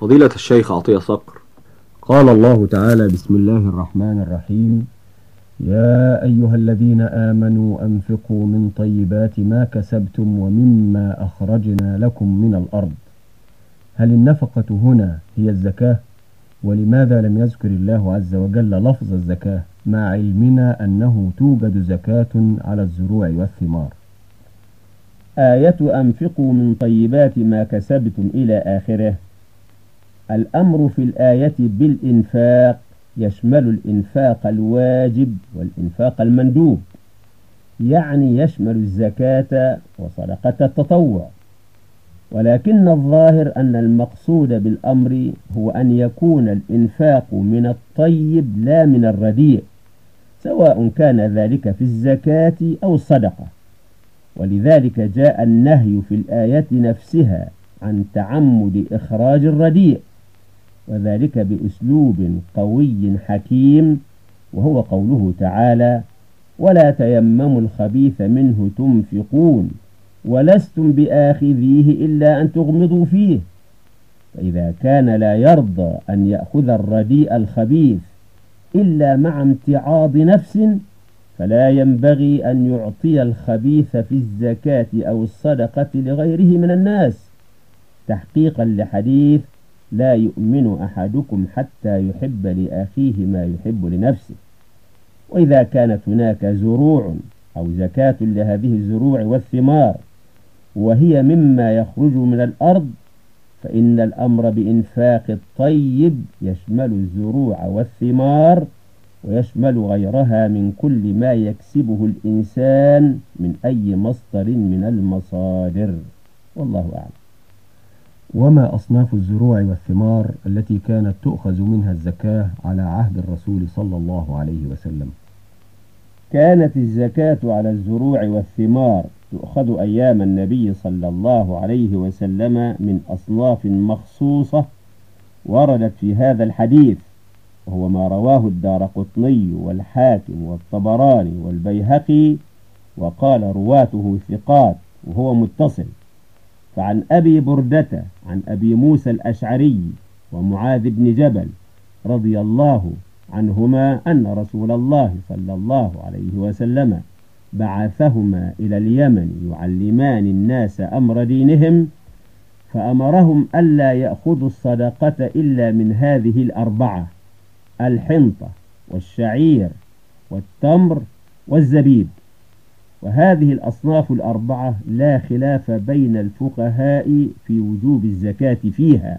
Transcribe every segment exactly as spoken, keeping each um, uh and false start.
فضيلة الشيخ عطية صقر. قال الله تعالى: بسم الله الرحمن الرحيم: يا أيها الذين آمنوا أنفقوا من طيبات ما كسبتم ومما أخرجنا لكم من الأرض. هل النفقة هنا هي الزكاة؟ ولماذا لم يذكر الله عز وجل لفظ الزكاة مع علمنا أنه توجد زكاة على الزروع والثمار؟ آية أنفقوا من طيبات ما كسبتم إلى آخره. الأمر في الآية بالإنفاق يشمل الإنفاق الواجب والإنفاق المندوب، يعني يشمل الزكاة وصدقة التطوع، ولكن الظاهر أن المقصود بالأمر هو أن يكون الإنفاق من الطيب لا من الرديء، سواء كان ذلك في الزكاة أو الصدقة. ولذلك جاء النهي في الآية نفسها عن تعمد إخراج الرديء، وذلك بأسلوب قوي حكيم، وهو قوله تعالى: ولا تيمموا الخبيث منه تنفقون ولستم بآخذيه إلا أن تغمضوا فيه. فإذا كان لا يرضى أن يأخذ الرديء الخبيث إلا مع امتعاض نفس، فلا ينبغي أن يعطي الخبيث في الزكاة أو الصدقة لغيره من الناس، تحقيقا لحديث: لا يؤمن أحدكم حتى يحب لأخيه ما يحب لنفسه. وإذا كانت هناك زروع أو زكاة لهذه الزروع والثمار وهي مما يخرج من الأرض، فإن الأمر بإنفاق الطيب يشمل الزروع والثمار، ويشمل غيرها من كل ما يكسبه الإنسان من أي مصدر من المصادر، والله أعلم. وما أصناف الزروع والثمار التي كانت تؤخذ منها الزكاة على عهد الرسول صلى الله عليه وسلم؟ كانت الزكاة على الزروع والثمار تؤخذ أيام النبي صلى الله عليه وسلم من أصناف مخصوصة وردت في هذا الحديث، وهو ما رواه الدارقطني والحاكم والطبراني والبيهقي، وقال رواته ثقات، وهو متصل. فعن أبي بردة عن أبي موسى الأشعري ومعاذ بن جبل رضي الله عنهما أن رسول الله صلى الله عليه وسلم بعثهما إلى اليمن يعلمان الناس أمر دينهم، فأمرهم ألا يأخذوا الصدقة إلا من هذه الأربعة: الحنطة والشعير والتمر والزبيب. وهذه الأصناف الأربعة لا خلاف بين الفقهاء في وجوب الزكاة فيها.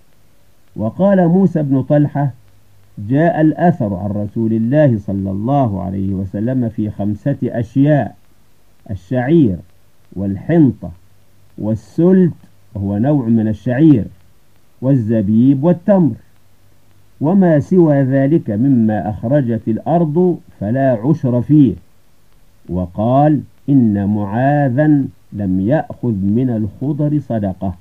وقال موسى بن طلحة: جاء الأثر عن رسول الله صلى الله عليه وسلم في خمسة أشياء: الشعير والحنطة والسلت، وهو نوع من الشعير، والزبيب والتمر، وما سوى ذلك مما أخرجت الأرض فلا عشر فيه. وقال: إن معاذا لم يأخذ من الخضر صدقة.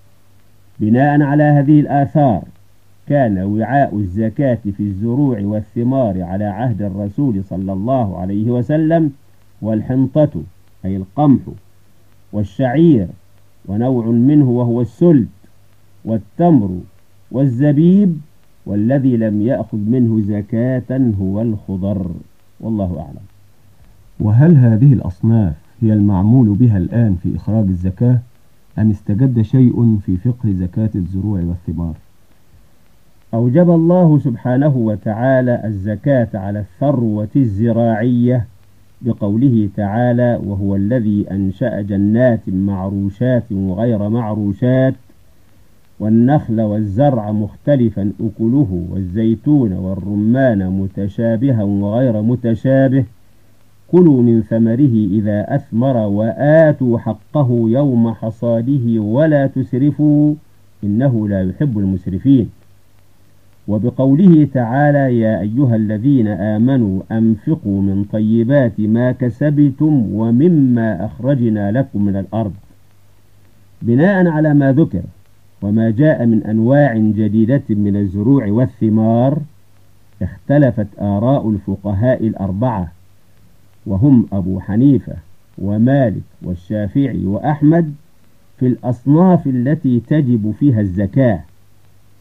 بناء على هذه الآثار كان وعاء الزكاة في الزروع والثمار على عهد الرسول صلى الله عليه وسلم والحنطة أي القمح، والشعير ونوع منه وهو السلت، والتمر والزبيب، والذي لم يأخذ منه زكاة هو الخضر، والله أعلم. وهل هذه الأصناف هي المعمول بها الآن في إخراج الزكاة، أم استجد شيء في فقه زكاة الزروع والثمار؟ أوجب الله سبحانه وتعالى الزكاة على الثروة الزراعية بقوله تعالى: وهو الذي أنشأ جنات معروشات وغير معروشات والنخل والزرع مختلفا أكله والزيتون والرمان متشابها وغير متشابه كلوا من ثمره إذا أثمر وآتوا حقه يوم حصاده ولا تسرفوا إنه لا يحب المسرفين. وبقوله تعالى: يا أيها الذين آمنوا أنفقوا من طيبات ما كسبتم ومما أخرجنا لكم من الأرض. بناء على ما ذكر وما جاء من أنواع جديدة من الزروع والثمار، اختلفت آراء الفقهاء الأربعة، وهم أبو حنيفة ومالك والشافعي وأحمد، في الأصناف التي تجب فيها الزكاة،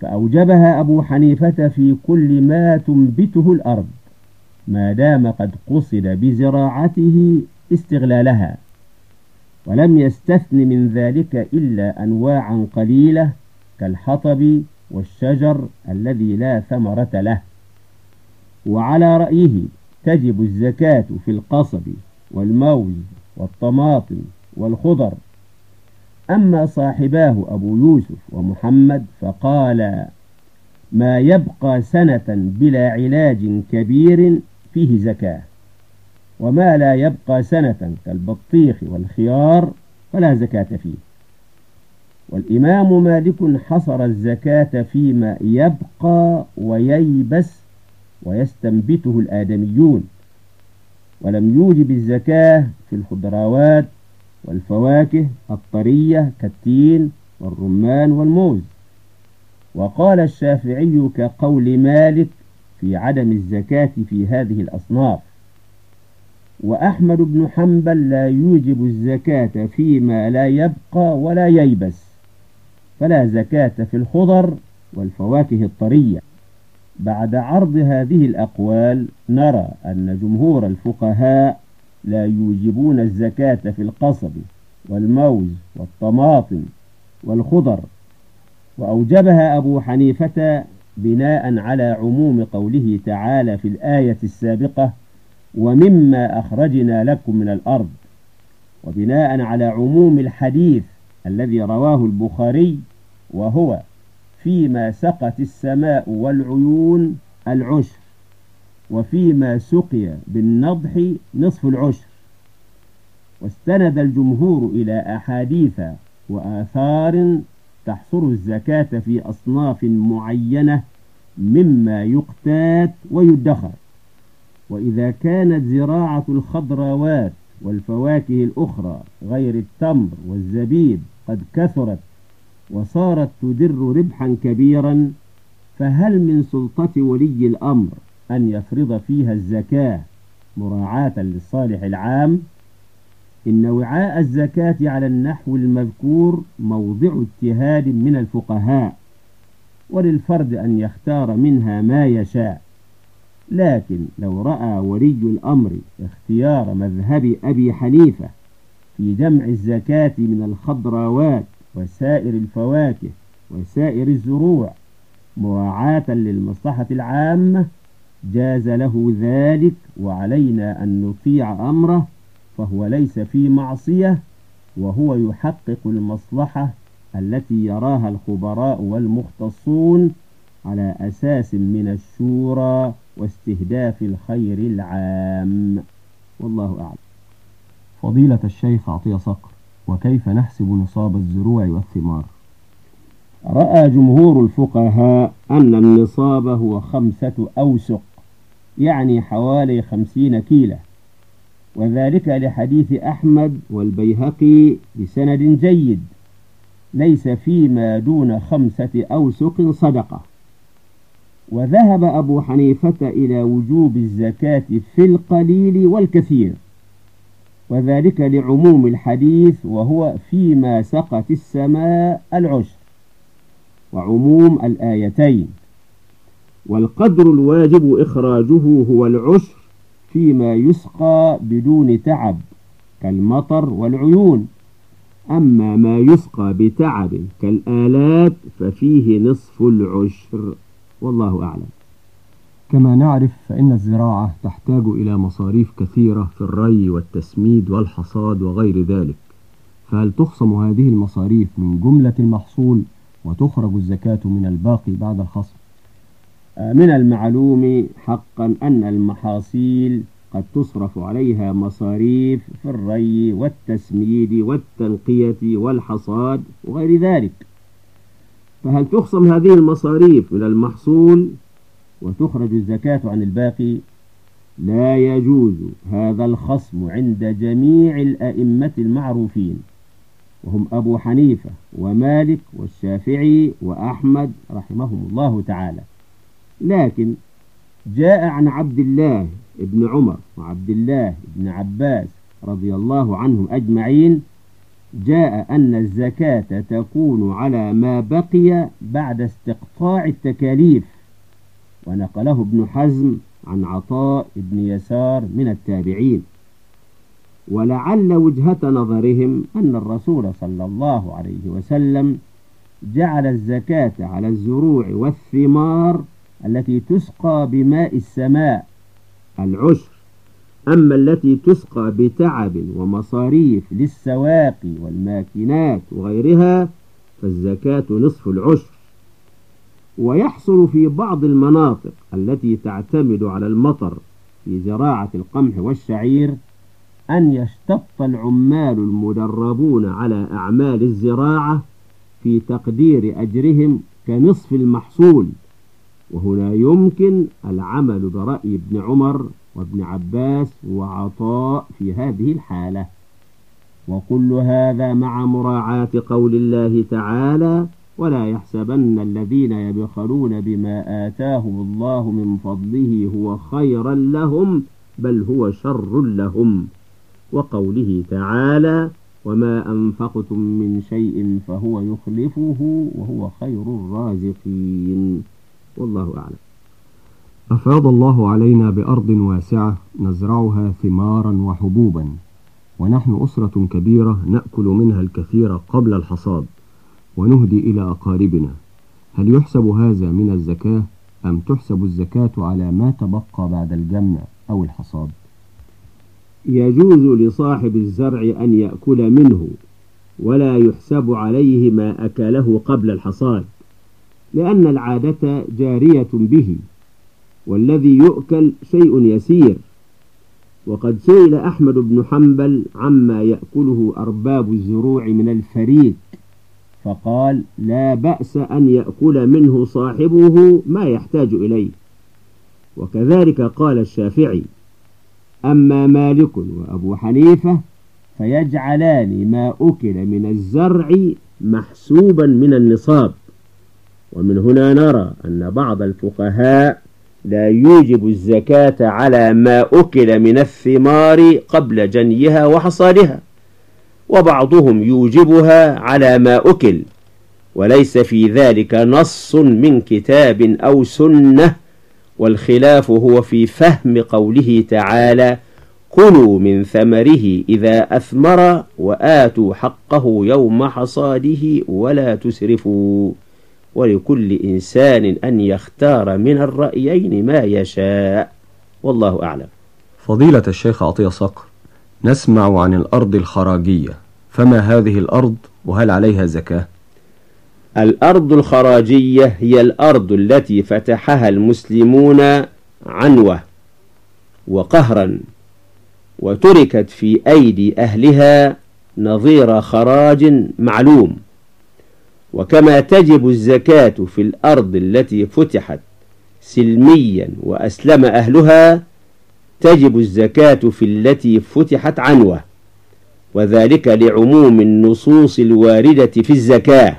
فأوجبها أبو حنيفة في كل ما تنبته الأرض ما دام قد قصد بزراعته استغلالها، ولم يستثن من ذلك إلا أنواعا قليلة كالحطب والشجر الذي لا ثمرة له. وعلى رأيه تجب الزكاة في القصب والموز والطماطم والخضر. أما صاحباه أبو يوسف ومحمد فقال ما يبقى سنة بلا علاج كبير فيه زكاة، وما لا يبقى سنة كالبطيخ والخيار فلا زكاة فيه. والإمام مالك حصر الزكاة فيما يبقى وييبس ويستنبته الآدميون، ولم يوجب الزكاة في الخضروات والفواكه الطرية كالتين والرمان والموز. وقال الشافعي كقول مالك في عدم الزكاة في هذه الأصناف. وأحمد بن حنبل لا يوجب الزكاة فيما لا يبقى ولا ييبس، فلا زكاة في الخضر والفواكه الطرية. بعد عرض هذه الأقوال نرى أن جمهور الفقهاء لا يوجبون الزكاة في القصب والموز والطماطم والخضر، وأوجبها أبو حنيفة بناء على عموم قوله تعالى في الآية السابقة ومما أخرجنا لكم من الأرض، وبناء على عموم الحديث الذي رواه البخاري وهو فيما سقت السماء والعيون العشر، وفيما سقي بالنضح نصف العشر. واستند الجمهور إلى أحاديث وآثار تحصر الزكاة في أصناف معينة مما يقتات ويدخر. وإذا كانت زراعة الخضروات والفواكه الأخرى غير التمر والزبيب قد كثرت وصارت تدر ربحا كبيرا، فهل من سلطة ولي الأمر أن يفرض فيها الزكاة مراعاة للصالح العام؟ إن وعاء الزكاة على النحو المذكور موضع اجتهاد من الفقهاء، وللفرد أن يختار منها ما يشاء. لكن لو رأى ولي الأمر اختيار مذهب أبي حنيفة في جمع الزكاة من الخضروات وسائر الفواكه وسائر الزروع مراعاة للمصلحة العامة جاز له ذلك، وعلينا أن نطيع أمره، فهو ليس في معصية، وهو يحقق المصلحة التي يراها الخبراء والمختصون على أساس من الشورى واستهداف الخير العام. والله أعلم. فضيلة الشيخ عطية صقر، وكيف نحسب نصاب الزروع والثمار؟ رأى جمهور الفقهاء أن النصاب هو خمسة أوسق، يعني حوالي خمسين كيلة، وذلك لحديث أحمد والبيهقي بسند جيد ليس فيما دون خمسة أوسق صدقة. وذهب أبو حنيفة إلى وجوب الزكاة في القليل والكثير، وذلك لعموم الحديث وهو فيما سقت السماء العشر، وعموم الآيتين. والقدر الواجب إخراجه هو العشر فيما يسقى بدون تعب كالمطر والعيون، أما ما يسقى بتعب كالآلات ففيه نصف العشر. والله أعلم. كما نعرف فإن الزراعة تحتاج إلى مصاريف كثيرة في الري والتسميد والحصاد وغير ذلك، فهل تخصم هذه المصاريف من جملة المحصول وتخرج الزكاة من الباقي بعد الخصم؟ من المعلوم حقا أن المحاصيل قد تصرف عليها مصاريف في الري والتسميد والتنقية والحصاد وغير ذلك، فهل تخصم هذه المصاريف من المحصول وتخرج الزكاة عن الباقي؟ لا يجوز هذا الخصم عند جميع الأئمة المعروفين، وهم أبو حنيفة ومالك والشافعي وأحمد رحمهم الله تعالى. لكن جاء عن عبد الله ابن عمر وعبد الله ابن عباس رضي الله عنهم أجمعين جاء أن الزكاة تكون على ما بقي بعد استقطاع التكاليف، ونقله ابن حزم عن عطاء بن يسار من التابعين. ولعل وجهة نظرهم أن الرسول صلى الله عليه وسلم جعل الزكاة على الزروع والثمار التي تسقى بماء السماء العشر، أما التي تسقى بتعب ومصاريف للسواقي والماكينات وغيرها فالزكاة نصف العشر. ويحصل في بعض المناطق التي تعتمد على المطر في زراعة القمح والشعير أن يشتط العمال المدربون على أعمال الزراعة في تقدير أجرهم كنصف المحصول، وهنا يمكن العمل برأي ابن عمر وابن عباس وعطاء في هذه الحالة. وكل هذا مع مراعاة قول الله تعالى: ولا يحسبن الذين يبخلون بما آتاهم الله من فضله هو خيرا لهم بل هو شر لهم، وقوله تعالى: وما أنفقتم من شيء فهو يخلفه وهو خير الرازقين. والله أعلم. أفاض الله علينا بأرض واسعة نزرعها ثمارا وحبوبا، ونحن أسرة كبيرة نأكل منها الكثير قبل الحصاد ونهدي إلى أقاربنا. هل يحسب هذا من الزكاة أم تحسب الزكاة على ما تبقى بعد الجمع أو الحصاد؟ يجوز لصاحب الزرع أن يأكل منه ولا يحسب عليه ما أكله قبل الحصاد، لأن العادة جارية به، والذي يؤكل شيء يسير. وقد سئل أحمد بن حنبل عما يأكله أرباب الزروع من الفريك، فقال: لا بأس أن يأكل منه صاحبه ما يحتاج إليه. وكذلك قال الشافعي. أما مالك وأبو حنيفة فيجعلان ما أكل من الزرع محسوبا من النصاب. ومن هنا نرى أن بعض الفقهاء لا يوجب الزكاة على ما أكل من الثمار قبل جنيها وحصادها، وبعضهم يوجبها على ما أكل، وليس في ذلك نص من كتاب أو سنة، والخلاف هو في فهم قوله تعالى: كلوا من ثمره إذا أثمر وآتوا حقه يوم حصاده ولا تسرفوا، ولكل إنسان أن يختار من الرأيين ما يشاء، والله أعلم. فضيلة الشيخ عطية صقر، نسمع عن الأرض الخراجية، فما هذه الأرض وهل عليها زكاة؟ الأرض الخراجية هي الأرض التي فتحها المسلمون عنوة وقهرا، وتركت في أيدي أهلها نظير خراج معلوم. وكما تجب الزكاة في الأرض التي فتحت سلميا وأسلم أهلها، تجب الزكاة في التي فتحت عنوة، وذلك لعموم النصوص الواردة في الزكاة.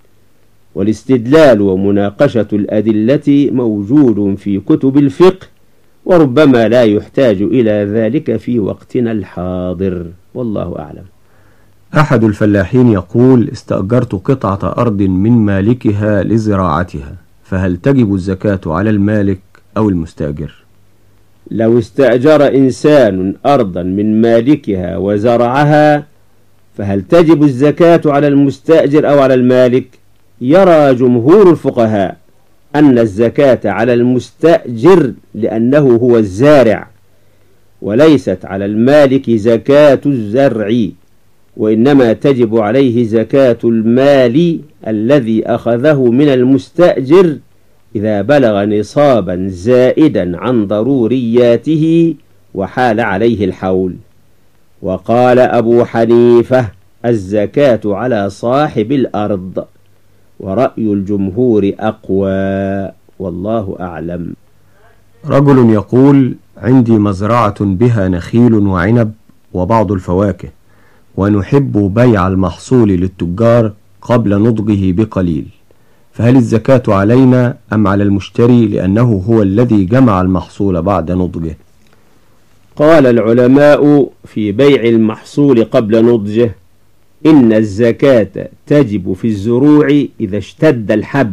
والاستدلال ومناقشة الأدلة موجود في كتب الفقه، وربما لا يحتاج إلى ذلك في وقتنا الحاضر، والله أعلم. أحد الفلاحين يقول: استأجرت قطعة أرض من مالكها لزراعتها، فهل تجب الزكاة على المالك أو المستأجر؟ لو استأجر إنسان أرضا من مالكها وزرعها فهل تجب الزكاة على المستأجر أو على المالك؟ يرى جمهور الفقهاء أن الزكاة على المستأجر لأنه هو الزارع، وليست على المالك زكاة الزرع، وإنما تجب عليه زكاة المال الذي أخذه من المستأجر إذا بلغ نصابا زائدا عن ضرورياته وحال عليه الحول. وقال أبو حنيفة: الزكاة على صاحب الأرض، ورأي الجمهور أقوى، والله أعلم. رجل يقول: عندي مزرعة بها نخيل وعنب وبعض الفواكه، ونحب بيع المحصول للتجار قبل نضجه بقليل، فهل الزكاة علينا أم على المشتري لأنه هو الذي جمع المحصول بعد نضجه؟ قال العلماء في بيع المحصول قبل نضجه: إن الزكاة تجب في الزروع إذا اشتد الحب،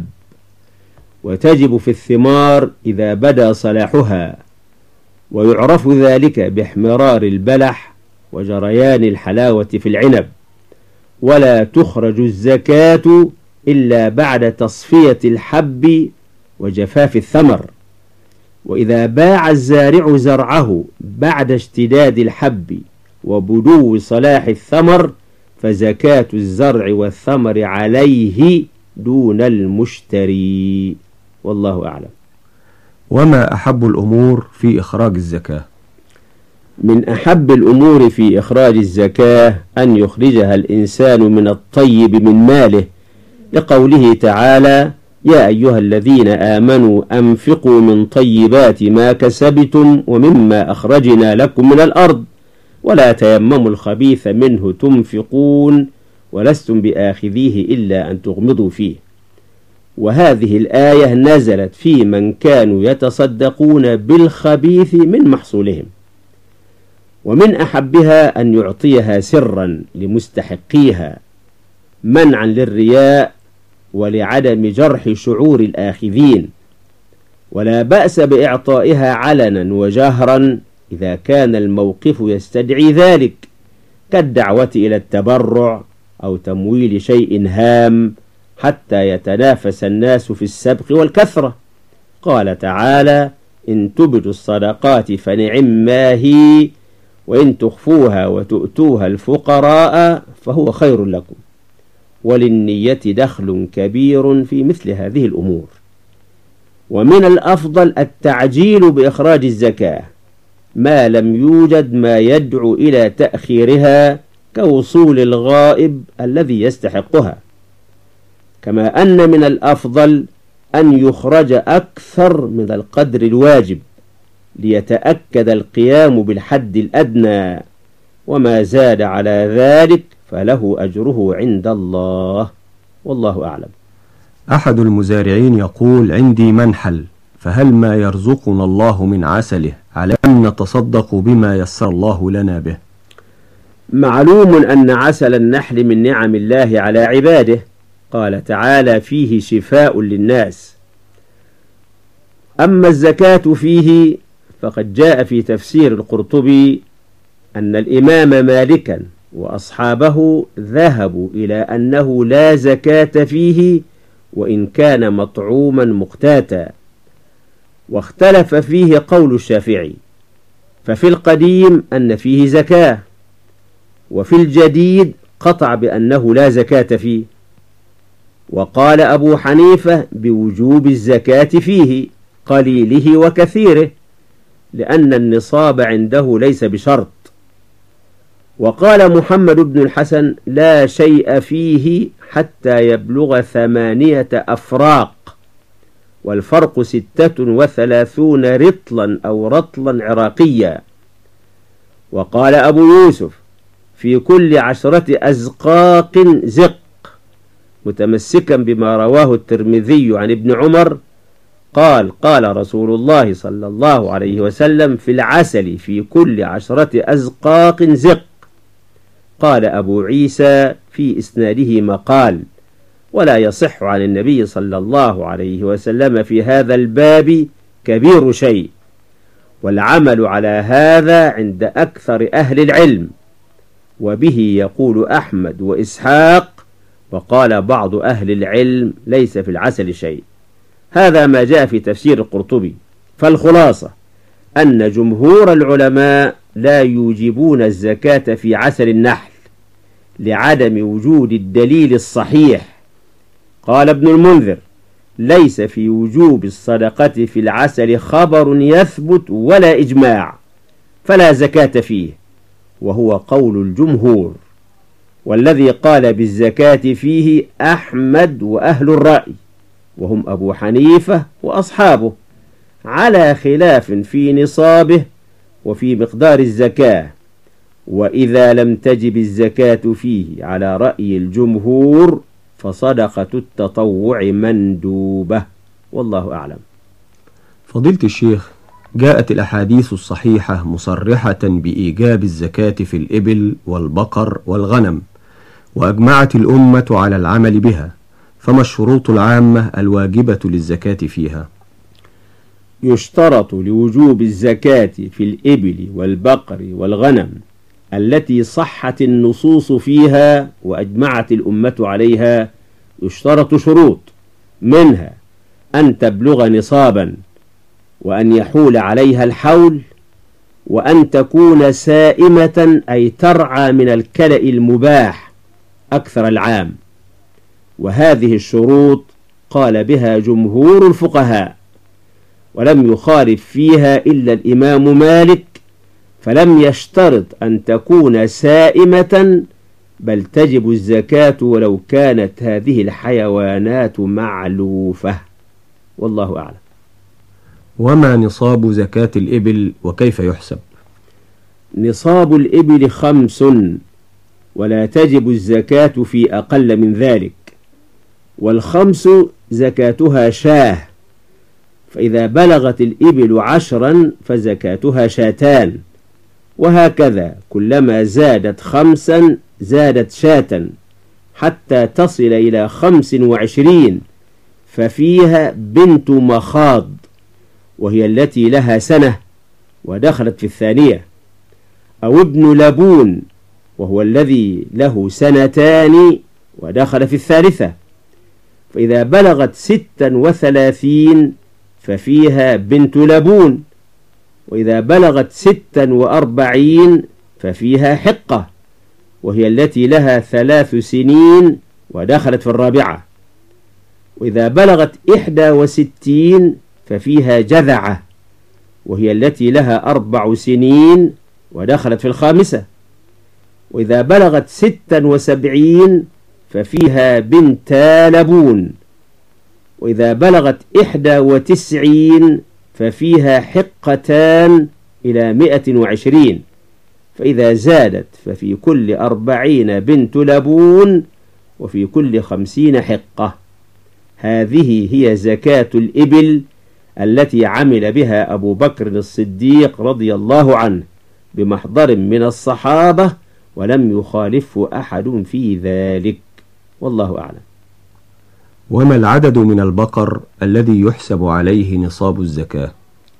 وتجب في الثمار إذا بدا صلاحها، ويعرف ذلك باحمرار البلح وجريان الحلاوة في العنب. ولا تخرج الزكاة إلا بعد تصفية الحب وجفاف الثمر. وإذا باع الزارع زرعه بعد اشتداد الحب وبدو صلاح الثمر فزكاة الزرع والثمر عليه دون المشتري، والله أعلم. وما أحب الأمور في إخراج الزكاة؟ من أحب الأمور في إخراج الزكاة أن يخرجها الإنسان من الطيب من ماله، لقوله تعالى: يا أيها الذين آمنوا أنفقوا من طيبات ما كسبتم ومما أخرجنا لكم من الأرض ولا تيمموا الخبيث منه تنفقون ولستم بآخذيه إلا أن تغمضوا فيه. وهذه الآية نزلت في من كانوا يتصدقون بالخبيث من محصولهم. ومن أحبها أن يعطيها سرا لمستحقيها منعا للرياء ولعدم جرح شعور الآخذين، ولا بأس بإعطائها علنا وجهرا إذا كان الموقف يستدعي ذلك، كالدعوة إلى التبرع أو تمويل شيء هام حتى يتنافس الناس في السبق والكثرة. قال تعالى: إن تبدوا الصدقات فنعم ما هي وإن تخفوها وتؤتوها الفقراء فهو خير لكم، وللنية دخل كبير في مثل هذه الأمور. ومن الأفضل التعجيل بإخراج الزكاة ما لم يوجد ما يدعو إلى تأخيرها كوصول الغائب الذي يستحقها، كما أن من الأفضل أن يخرج أكثر من القدر الواجب ليتأكد القيام بالحد الأدنى، وما زاد على ذلك فله أجره عند الله، والله أعلم. أحد المزارعين يقول: عندي منحل، فهل ما يرزقنا الله من عسله على أن نتصدق بما يسر الله لنا به؟ معلوم أن عسل النحل من نعم الله على عباده، قال تعالى: فيه شفاء للناس. أما الزكاة فيه فقد جاء في تفسير القرطبي أن الإمام مالكا وأصحابه ذهبوا إلى أنه لا زكاة فيه وإن كان مطعوما مقتاتا، واختلف فيه قول الشافعي، ففي القديم أن فيه زكاة، وفي الجديد قطع بأنه لا زكاة فيه. وقال أبو حنيفة بوجوب الزكاة فيه قليله وكثيره، لأن النصاب عنده ليس بشرط. وقال محمد بن الحسن: لا شيء فيه حتى يبلغ ثمانية أفراق، والفرق ستة وثلاثون رطلا أو رطلا عراقيا. وقال أبو يوسف: في كل عشرة أزقاق زق، متمسكا بما رواه الترمذي عن ابن عمر قال: قال رسول الله صلى الله عليه وسلم: في العسل في كل عشرة أزقاق زق. قال أبو عيسى في إسناده مقال، ولا يصح عن النبي صلى الله عليه وسلم في هذا الباب كبير شيء، والعمل على هذا عند أكثر أهل العلم، وبه يقول أحمد وإسحاق، وقال بعض أهل العلم ليس في العسل شيء. هذا ما جاء في تفسير القرطبي. فالخلاصة أن جمهور العلماء لا يوجبون الزكاة في عسل النحل لعدم وجود الدليل الصحيح. قال ابن المنذر: ليس في وجوب الصدقة في العسل خبر يثبت ولا إجماع، فلا زكاة فيه، وهو قول الجمهور. والذي قال بالزكاة فيه أحمد وأهل الرأي، وهم أبو حنيفة وأصحابه، على خلاف في نصابه وفي مقدار الزكاة. وإذا لم تجب الزكاة فيه على رأي الجمهور فصدقة التطوع مندوبة، والله أعلم. فضيلة الشيخ، جاءت الأحاديث الصحيحة مصرحة بإيجاب الزكاة في الإبل والبقر والغنم، وأجمعت الأمة على العمل بها، فما الشروط العامة الواجبة للزكاة فيها؟ يشترط لوجوب الزكاة في الإبل والبقر والغنم التي صحت النصوص فيها وأجمعت الأمة عليها، يشترط شروط، منها أن تبلغ نصابا، وأن يحول عليها الحول، وأن تكون سائمة أي ترعى من الكلأ المباح أكثر العام. وهذه الشروط قال بها جمهور الفقهاء، ولم يخالف فيها إلا الإمام مالك، فلم يشترط أن تكون سائمة، بل تجب الزكاة ولو كانت هذه الحيوانات معلوفة. والله أعلم. وما نصاب زكاة الإبل وكيف يحسب؟ نصاب الإبل خمس، ولا تجب الزكاة في أقل من ذلك، والخمس زكاتها شاه، فإذا بلغت الإبل عشرا فزكاتها شاتان، وهكذا كلما زادت خمسا زادت شاة حتى تصل إلى خمس وعشرين، ففيها بنت مخاض، وهي التي لها سنة ودخلت في الثانية، أو ابن لبون، وهو الذي له سنتان ودخل في الثالثة. فإذا بلغت ستا وثلاثين ففيها بنت لبون، وإذا بلغت ستا وأربعين ففيها حقة، وهي التي لها ثلاث سنين ودخلت في الرابعة. وإذا بلغت إحدى وستين ففيها جذعة، وهي التي لها أربع سنين ودخلت في الخامسة. وإذا بلغت ستا وسبعين ففيها بنتا لبون، وإذا بلغت إحدى وتسعين ففيها حقتان إلى مئة وعشرين، فإذا زادت ففي كل أربعين بنت لبون، وفي كل خمسين حقة. هذه هي زكاة الإبل التي عمل بها أبو بكر الصديق رضي الله عنه بمحضر من الصحابة، ولم يخالفه أحد في ذلك. والله أعلم. وما العدد من البقر الذي يحسب عليه نصاب الزكاة؟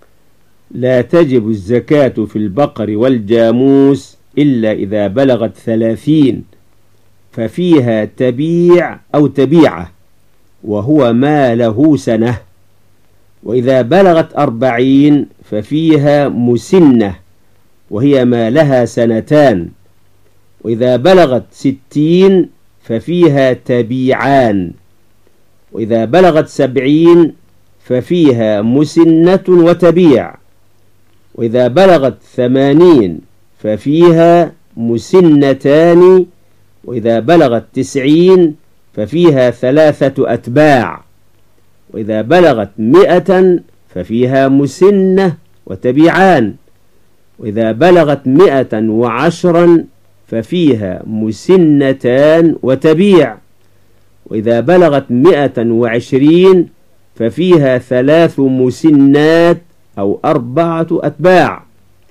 لا تجب الزكاة في البقر والجاموس إلا إذا بلغت ثلاثين، ففيها تبيع أو تبيعة، وهو ما له سنة. وإذا بلغت أربعين ففيها مسنة، وهي ما لها سنتان. وإذا بلغت ستين ففيها تبيعان. وإذا بلغت سبعين ففيها مسنة وتبيع. وإذا بلغت ثمانين ففيها مسنتان. وإذا بلغت تسعين ففيها ثلاثة أتباع. وإذا بلغت مئة ففيها مسنة وتبيعان. وإذا بلغت مئة وعشرا ففيها مسنتان وتبيع. وإذا بلغت مئة وعشرين ففيها ثلاث مسنات أو أربعة أتباع.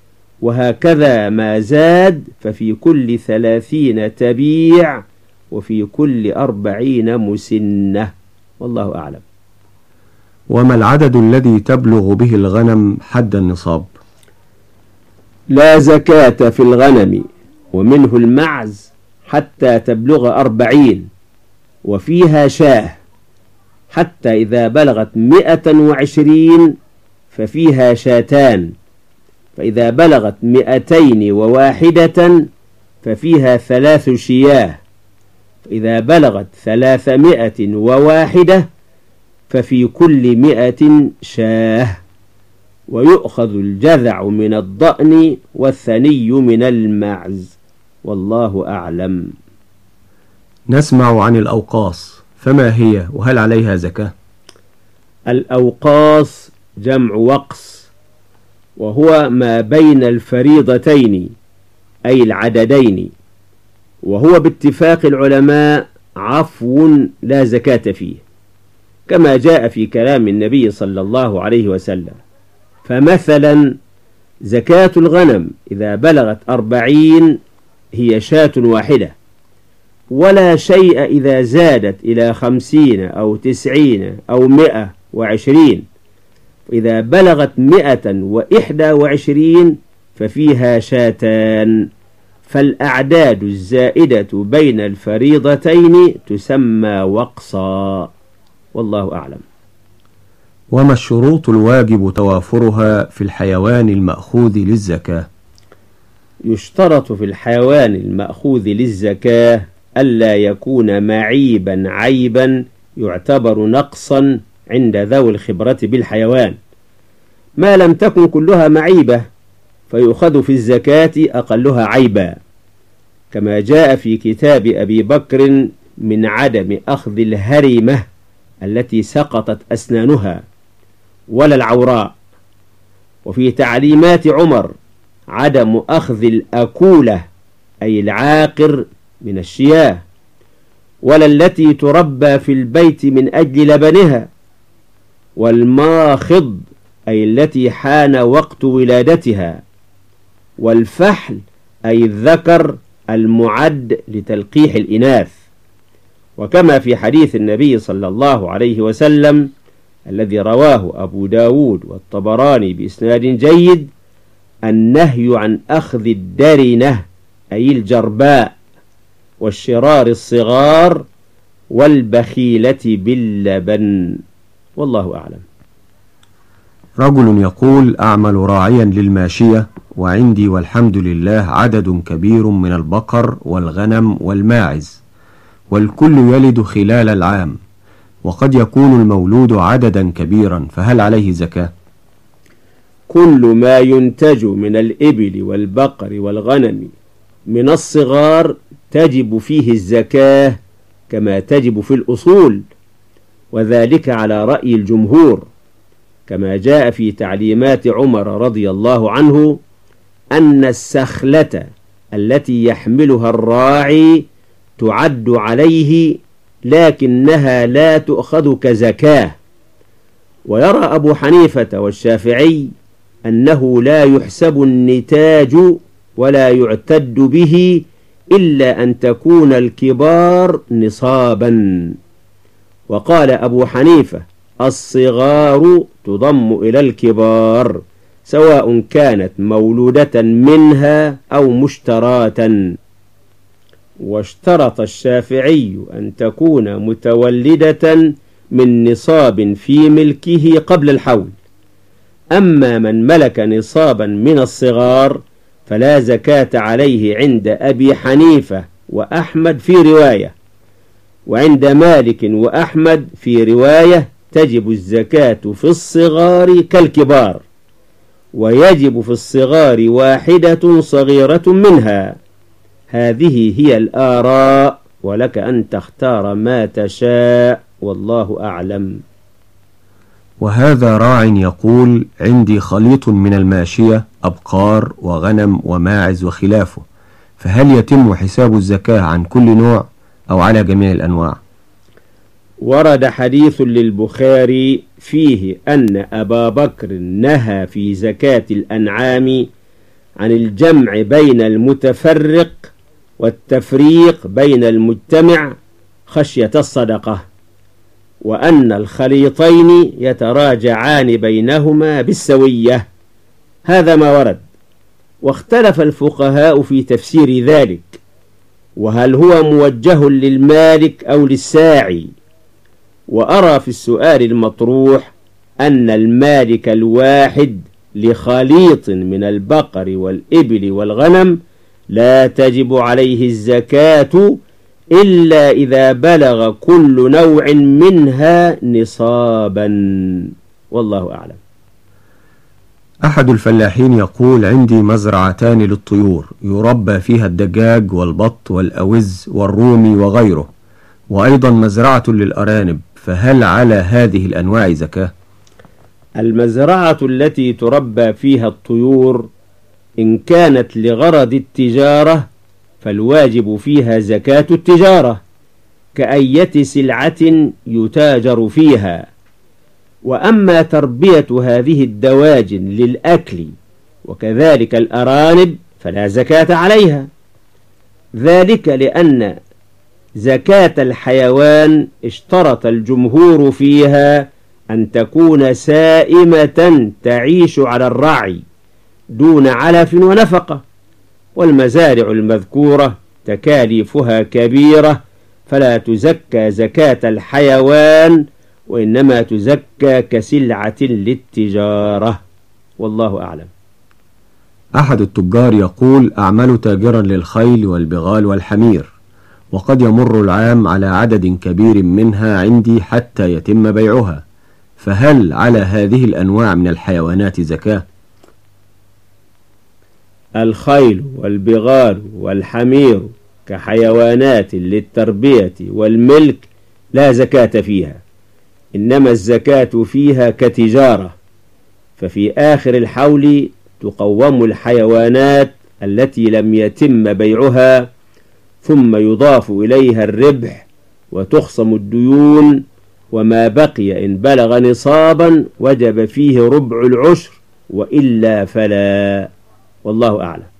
وهكذا ما زاد ففي كل ثلاثين تبيع، وفي كل أربعين مسنة. والله أعلم. وما العدد الذي تبلغ به الغنم حد النصاب؟ لا زكاة في الغنم، ومنه المعز حتى تبلغ أربعين، وفيها شاه حتى إذا بلغت مئة وعشرين ففيها شاتان. فإذا بلغت مئتين وواحدة ففيها ثلاث شياه. فإذا بلغت ثلاثمائة وواحدة ففي كل مئة شاه. ويؤخذ الجذع من الضأن والثني من المعز. والله أعلم. نسمع عن الأوقاص، فما هي وهل عليها زكاة؟ الأوقاص جمع وقص، وهو ما بين الفريضتين أي العددين، وهو باتفاق العلماء عفو لا زكاة فيه، كما جاء في كلام النبي صلى الله عليه وسلم. فمثلا زكاة الغنم إذا بلغت أربعين هي شاة واحدة، ولا شيء إذا زادت إلى خمسين أو تسعين أو مئة وعشرين، إذا بلغت مئة وإحدى وعشرين ففيها شاتان، فالأعداد الزائدة بين الفريضتين تسمى وقصا، والله أعلم. وما الشروط الواجب توافرها في الحيوان المأخوذ للزكاة؟ يشترط في الحيوان المأخوذ للزكاة ألا يكون معيبا عيبا يعتبر نقصا عند ذوي الخبرة بالحيوان، ما لم تكن كلها معيبة فيؤخذ في الزكاة أقلها عيبا، كما جاء في كتاب أبي بكر من عدم أخذ الهرمة التي سقطت أسنانها ولا العوراء، وفي تعليمات عمر عدم أخذ الأكولة أي العاقر من الشياه، ولا التي تربى في البيت من أجل لبنها، والماخض أي التي حان وقت ولادتها، والفحل أي الذكر المعد لتلقيح الإناث. وكما في حديث النبي صلى الله عليه وسلم الذي رواه أبو داود والطبراني بإسناد جيد: النهي عن أخذ الدرنة أي الجرباء، والشرار الصغار، والبخيلة باللبن، والله أعلم. رجل يقول: أعمل راعيا للماشية، وعندي والحمد لله عدد كبير من البقر والغنم والماعز، والكل يلد خلال العام، وقد يكون المولود عددا كبيرا، فهل عليه زكاة؟ كل ما ينتج من الإبل والبقر والغنم من الصغار تجب فيه الزكاة كما تجب في الأصول، وذلك على رأي الجمهور، كما جاء في تعليمات عمر رضي الله عنه أن السخلة التي يحملها الراعي تعد عليه لكنها لا تؤخذ كزكاة. ويرى أبو حنيفة والشافعي أنه لا يحسب النتاج ولا يعتد به إلا أن تكون الكبار نصابا. وقال أبو حنيفة: الصغار تضم إلى الكبار سواء كانت مولودة منها أو مشتراة. واشترط الشافعي أن تكون متولدة من نصاب في ملكه قبل الحول. أما من ملك نصابا من الصغار فلا زكاة عليه عند أبي حنيفة وأحمد في رواية، وعند مالك وأحمد في رواية تجب الزكاة في الصغار كالكبار، ويجب في الصغار واحدة صغيرة منها. هذه هي الآراء، ولك أن تختار ما تشاء، والله أعلم. وهذا راع يقول: عندي خليط من الماشية، أبقار وغنم وماعز وخلافه، فهل يتم حساب الزكاة عن كل نوع أو على جميع الأنواع؟ ورد حديث للبخاري فيه أن أبا بكر نهى في زكاة الأنعام عن الجمع بين المتفرق والتفريق بين المجتمع خشية الصدقة، وأن الخليطين يتراجعان بينهما بالسوية. هذا ما ورد، واختلف الفقهاء في تفسير ذلك، وهل هو موجه للمالك أو للساعي. وأرى في السؤال المطروح أن المالك الواحد لخليط من البقر والإبل والغنم لا تجب عليه الزكاة إلا إذا بلغ كل نوع منها نصابا، والله أعلم. أحد الفلاحين يقول: عندي مزرعتان للطيور يربى فيها الدجاج والبط والأوز والرومي وغيره، وأيضا مزرعة للأرانب، فهل على هذه الأنواع زكاة؟ المزرعة التي تربى فيها الطيور إن كانت لغرض التجارة فالواجب فيها زكاة التجارة كأية سلعة يتاجر فيها. وأما تربية هذه الدواجن للأكل وكذلك الأرانب فلا زكاة عليها، ذلك لأن زكاة الحيوان اشترط الجمهور فيها أن تكون سائمة تعيش على الرعي دون علف ونفقة، والمزارع المذكورة تكاليفها كبيرة فلا تزكى زكاة الحيوان، وإنما تزكى كسلعة للتجارة، والله أعلم. أحد التجار يقول: أعمل تاجرا للخيل والبغال والحمير، وقد يمر العام على عدد كبير منها عندي حتى يتم بيعها، فهل على هذه الأنواع من الحيوانات زكاة؟ الخيل والبغال والحمير كحيوانات للتربية والملك لا زكاة فيها، إنما الزكاة فيها كتجارة، ففي آخر الحول تقوم الحيوانات التي لم يتم بيعها، ثم يضاف إليها الربح وتخصم الديون، وما بقي إن بلغ نصابا وجب فيه ربع العشر، وإلا فلا، والله أعلم.